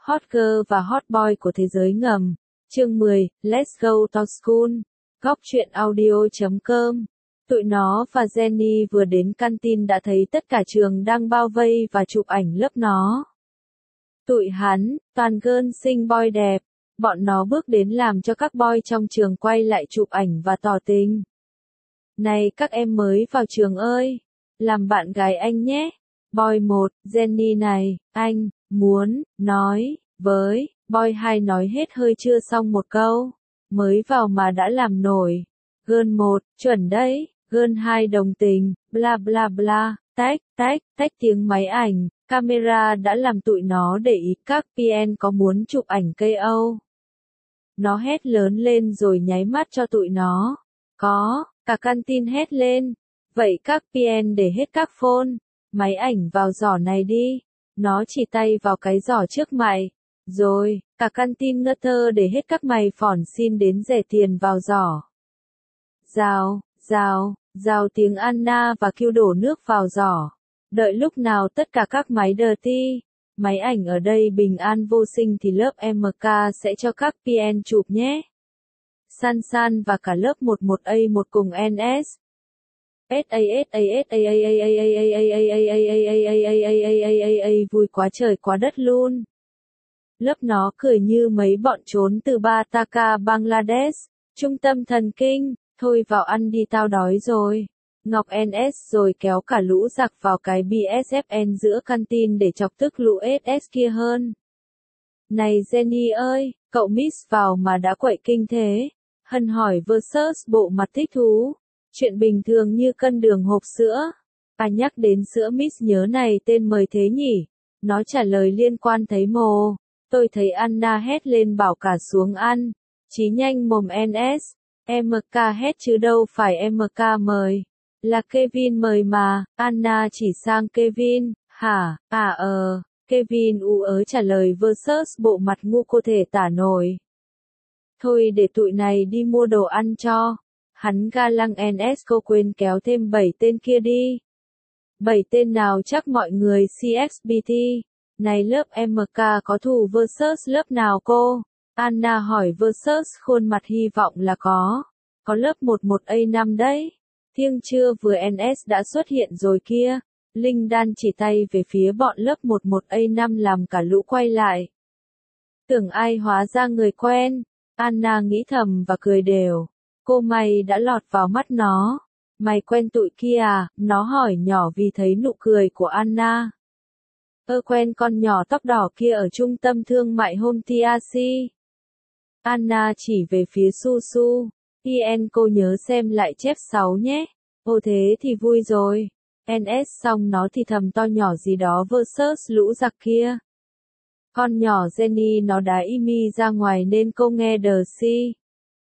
Hot girl và hot boy của thế giới ngầm. Chương 10, Let's go to school. Góc truyện audio.com. Tụi nó và Jenny vừa đến canteen đã thấy tất cả trường đang bao vây và chụp ảnh lớp nó. Tụi hắn, toàn girl xinh boy đẹp. Bọn nó bước đến làm cho các boy trong trường quay lại chụp ảnh và tỏ tình. Này các em mới vào trường ơi, làm bạn gái anh nhé. Boy 1, Jenny này, anh muốn nói với boy 2 nói hết hơi chưa xong một câu. Mới vào mà đã làm nổi. Girl 1, chuẩn đấy. Girl 2 đồng tình, bla bla bla, tách tiếng máy ảnh, camera đã làm tụi nó để ý các PN có muốn chụp ảnh KO. Nó hét lớn lên rồi nháy mắt cho tụi nó. Có, cả canteen hét lên. Vậy các PN để hết các phone, máy ảnh vào giỏ này đi. Nó chỉ tay vào cái giỏ trước mày. Rồi, cả canteen ngơ thơ để hết các mày phỏn xin đến rẻ tiền vào giỏ. Rào tiếng Anna và kêu đổ nước vào giỏ. Đợi lúc nào tất cả các máy dirty, máy ảnh ở đây bình an vô sinh thì lớp MK sẽ cho các PN chụp nhé. San và cả lớp 11A1 cùng NS. Vui quá trời quá đất luôn. Lớp nó cười như mấy bọn trốn từ Bataka Bangladesh. Trung tâm thần kinh, thôi vào ăn đi tao đói rồi. Ngọc NS rồi kéo cả lũ giặc vào cái BSFN giữa canteen để chọc tức lũ SS kia hơn. Này Jenny ơi, cậu miss vào mà đã quậy kinh thế. Hân hỏi versus bộ mặt thích thú. Chuyện bình thường như cân đường hộp sữa. Nhắc đến sữa miss nhớ này tên mời thế nhỉ? Nó trả lời liên quan thấy mồ. Tôi thấy Anna hét lên bảo cả xuống ăn. Chí nhanh mồm NS. MK hét chứ đâu phải MK mời. Là Kevin mời mà. Anna chỉ sang Kevin. Hả? Kevin trả lời versus bộ mặt ngu cô thể tả nổi. Thôi để tụi này đi mua đồ ăn cho. Hắn ga lăng NS cô quên kéo thêm 7 tên kia đi. 7 tên nào chắc mọi người CXBT. Này lớp MK có thù versus lớp nào cô? Anna hỏi versus khuôn mặt hy vọng là có. Có lớp 11A5 đấy. Thiêng trưa vừa NS đã xuất hiện rồi kia. Linh Đan chỉ tay về phía bọn lớp 11A5 làm cả lũ quay lại. Tưởng ai hóa ra người quen. Anna nghĩ thầm và cười đều. Cô mày đã lọt vào mắt nó. Mày quen tụi kia à? Nó hỏi nhỏ vì thấy nụ cười của Anna. Quen con nhỏ tóc đỏ kia ở trung tâm thương mại Home TRC. Anna chỉ về phía Su. cô nhớ xem lại chép 6 nhé. Thế thì vui rồi. NS xong nó thì thầm to nhỏ gì đó versus lũ giặc kia. Con nhỏ Jenny nó đá Imi ra ngoài nên cô nghe đờ si.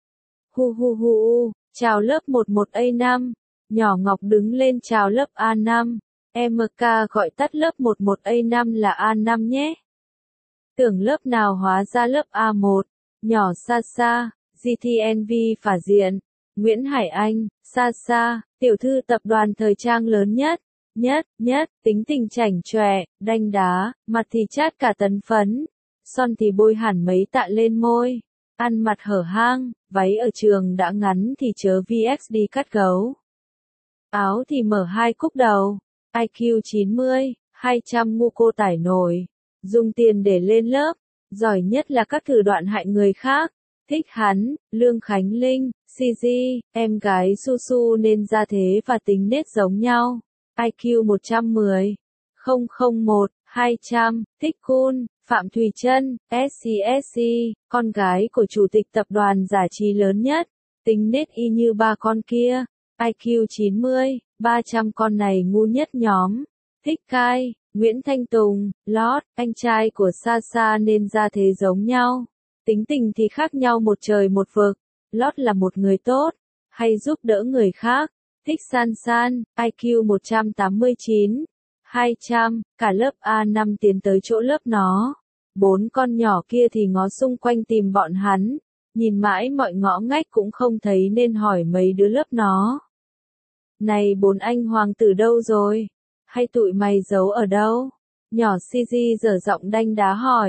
Chào lớp 11A5. Nhỏ Ngọc đứng lên chào lớp A5. MK gọi tắt lớp 11A5 là A5 nhé. Tưởng lớp nào hóa ra lớp A1. Nhỏ Sa, GTNV phả diện. Nguyễn Hải Anh, Sa, tiểu thư tập đoàn thời trang lớn nhất, tính tình chảnh chọe, đanh đá, mặt thì chát cả tấn phấn. Son thì bôi hẳn mấy tạ lên môi. Ăn mặt hở hang, váy ở trường đã ngắn thì chớ VX đi cắt gấu. Áo thì mở 2 cúc đầu. IQ 90, 200 ngu cô tải nổi. Dùng tiền để lên lớp. Giỏi nhất là các thử đoạn hại người khác. Thích hắn, Lương Khánh Linh, CG, em gái Su nên ra thế và tính nết giống nhau. IQ 110, 001, 200, thích cool, Phạm Thùy Trân, SCSC, con gái của chủ tịch tập đoàn giải trí lớn nhất. Tính nết y như ba con kia. IQ 90, 300 con này ngu nhất nhóm. Thích Kai, Nguyễn Thanh Tùng, Lót, anh trai của Sa nên ra thế giống nhau. Tính tình thì khác nhau một trời một vực. Lót là một người tốt, hay giúp đỡ người khác. Thích San, IQ 189, 200, cả lớp A5 tiến tới chỗ lớp nó. 4 con nhỏ kia thì ngó xung quanh tìm bọn hắn. Nhìn mãi mọi ngõ ngách cũng không thấy nên hỏi mấy đứa lớp nó. Này 4 anh hoàng tử đâu rồi? Hay tụi mày giấu ở đâu? Nhỏ CG dở giọng đanh đá hỏi.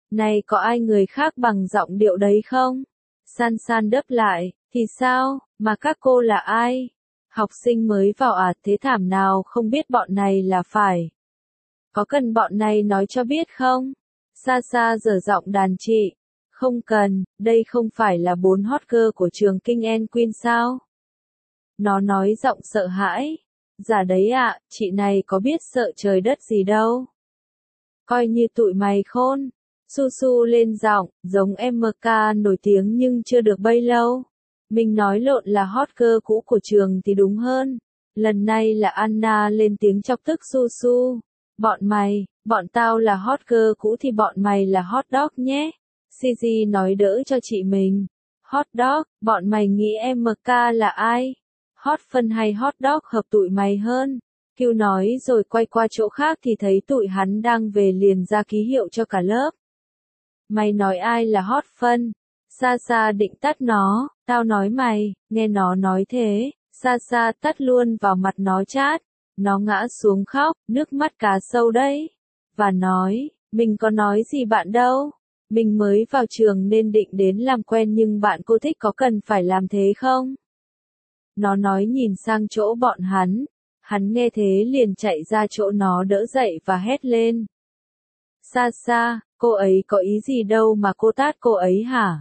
Này có ai người khác bằng giọng điệu đấy không? San San đáp lại, thì sao, mà các cô là ai? Học sinh mới vào à, thế thảm nào không biết bọn này là phải. Có cần bọn này nói cho biết không? Sa Sa giở giọng đàn chị. Không cần, đây không phải là 4 hot girl của trường King and Queen sao? Nó nói giọng sợ hãi. Dạ đấy ạ, chị này có biết sợ trời đất gì đâu. Coi như tụi mày khôn. Su Su lên giọng, giống MK nổi tiếng nhưng chưa được bấy lâu. Mình nói lộn là hot girl cũ của trường thì đúng hơn. Lần này là Anna lên tiếng chọc tức Su Su. Bọn mày, bọn tao là hot girl cũ thì bọn mày là hot dog nhé. Gigi nói đỡ cho chị mình. Hot dog, bọn mày nghĩ MK là ai? Hot phân hay hot dog hợp tụi mày hơn. Kiều nói rồi quay qua chỗ khác thì thấy tụi hắn đang về liền ra ký hiệu cho cả lớp. Mày nói ai là hot phân? Sa Sa định tát nó, tao nói mày, nghe nó nói thế, Sa Sa tát luôn vào mặt nó chát. Nó ngã xuống khóc, nước mắt cá sâu đấy. Và nói, mình có nói gì bạn đâu. Mình mới vào trường nên định đến làm quen nhưng bạn cô thích có cần phải làm thế không? Nó nói nhìn sang chỗ bọn hắn. Hắn nghe thế liền chạy ra chỗ nó đỡ dậy và hét lên. Sa Sa, cô ấy có ý gì đâu mà cô tát cô ấy hả?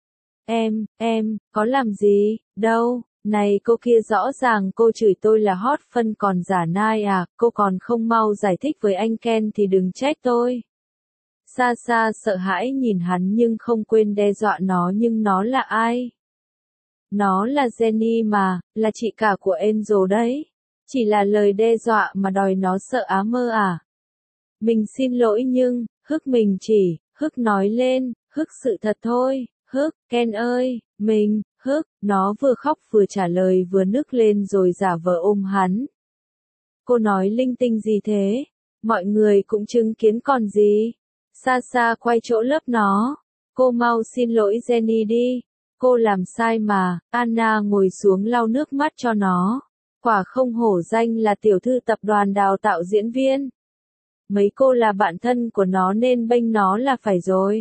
Em, có làm gì, đâu, này cô kia rõ ràng cô chửi tôi là hot phân còn giả nai à, cô còn không mau giải thích với anh Ken thì đừng trách tôi. Sa Sa sợ hãi nhìn hắn nhưng không quên đe dọa nó nhưng nó là ai? Nó là Jenny mà, là chị cả của Angel đấy. Chỉ là lời đe dọa mà đòi nó sợ á mơ à? Mình xin lỗi nhưng, mình chỉ, nói lên, sự thật thôi, Ken ơi, nó vừa khóc vừa trả lời vừa nức lên rồi giả vờ ôm hắn. Cô nói linh tinh gì thế? Mọi người cũng chứng kiến còn gì? Sa Sa quay chỗ lớp nó. Cô mau xin lỗi Jenny đi. Cô làm sai mà, Anna ngồi xuống lau nước mắt cho nó. Quả không hổ danh là tiểu thư tập đoàn đào tạo diễn viên. Mấy cô là bạn thân của nó nên bênh nó là phải rồi.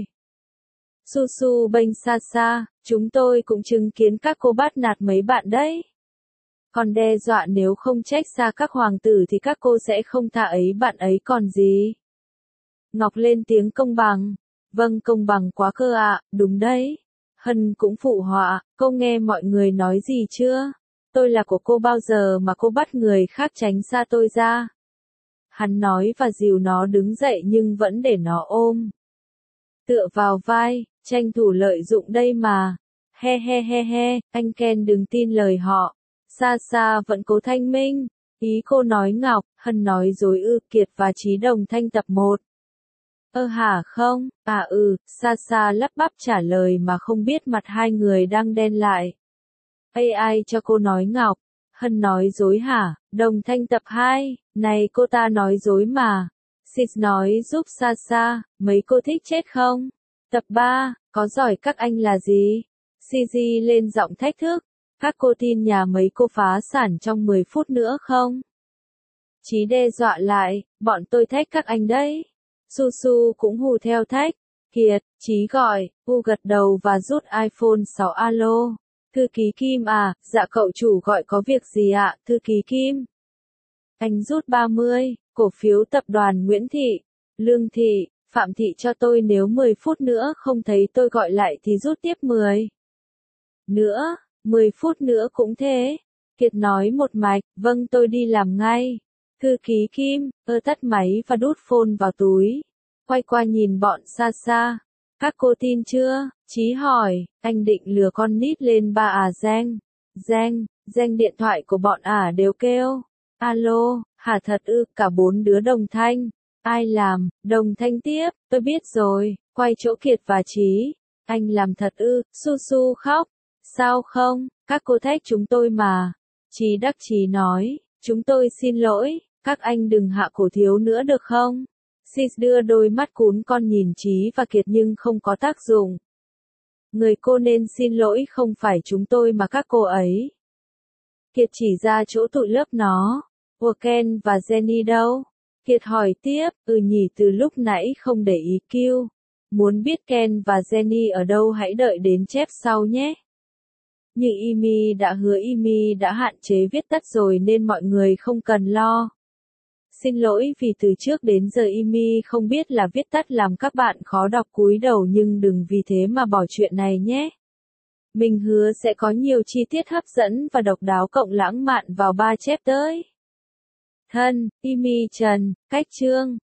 Su Su bênh Sa Sa, chúng tôi cũng chứng kiến các cô bắt nạt mấy bạn đấy. Còn đe dọa nếu không trách xa các hoàng tử thì các cô sẽ không tha ấy bạn ấy còn gì. Ngọc lên tiếng công bằng. Vâng công bằng quá cơ ạ, đúng đấy. Hân cũng phụ họa, cô nghe mọi người nói gì chưa? Tôi là của cô bao giờ mà cô bắt người khác tránh xa tôi ra? Hắn nói và dìu nó đứng dậy nhưng vẫn để nó ôm. Tựa vào vai, tranh thủ lợi dụng đây mà. He, anh Ken đừng tin lời họ. Sa Sa vẫn cố thanh minh. Ý cô nói Ngọc, Hân nói dối ư Kiệt và Chí Đồng Thanh tập 1. Hả không, Sa Sa lắp bắp trả lời mà không biết mặt hai người đang đen lại. Ai cho cô nói Ngọc, Hân nói dối hả, Đồng Thanh tập 2, này cô ta nói dối mà. Sis nói giúp Sa Sa, mấy cô thích chết không? Tập 3, có giỏi các anh là gì? Gigi lên giọng thách thức, các cô tin nhà mấy cô phá sản trong 10 phút nữa không? Chí đe dọa lại, bọn tôi thách các anh đấy. Su Su cũng hù theo thách. Kiệt, Chí gọi, gật đầu và rút iPhone 6 alo. Thư ký Kim à, dạ cậu chủ gọi có việc gì ạ, thư ký Kim? Anh rút 30, cổ phiếu tập đoàn Nguyễn Thị, Lương Thị, Phạm Thị cho tôi nếu 10 phút nữa không thấy tôi gọi lại thì rút tiếp 10. Nữa, 10 phút nữa cũng thế. Kiệt nói một mạch, vâng tôi đi làm ngay. Thư ký Kim, tắt máy và đút phone vào túi. Quay qua nhìn bọn Sa Sa. Các cô tin chưa? Chí hỏi, anh định lừa con nít lên ba à Giang điện thoại của bọn đều kêu. Alo, hả thật ư, cả 4 đứa Đồng Thanh. Ai làm? Đồng Thanh tiếp, tôi biết rồi, quay chỗ Kiệt và Chí. Anh làm thật ư, Su Su khóc. Sao không, các cô thách chúng tôi mà. Chí đắc chí nói, chúng tôi xin lỗi, các anh đừng hạ cổ thiếu nữa được không? Sis đưa đôi mắt cún con nhìn Chí và Kiệt nhưng không có tác dụng. Người cô nên xin lỗi không phải chúng tôi mà các cô ấy. Kiệt chỉ ra chỗ tụi lớp nó. Ken và Jenny đâu? Kiệt hỏi tiếp, nhỉ từ lúc nãy không để ý Q. Muốn biết Ken và Jenny ở đâu hãy đợi đến chép sau nhé. Như Amy đã hứa, Amy đã hạn chế viết tắt rồi nên mọi người không cần lo. Xin lỗi vì từ trước đến giờ Amy không biết là viết tắt làm các bạn khó đọc cúi đầu, nhưng đừng vì thế mà bỏ chuyện này nhé. Mình hứa sẽ có nhiều chi tiết hấp dẫn và độc đáo cộng lãng mạn vào 3 chép tới. Thân, Amy Trần, cách chương.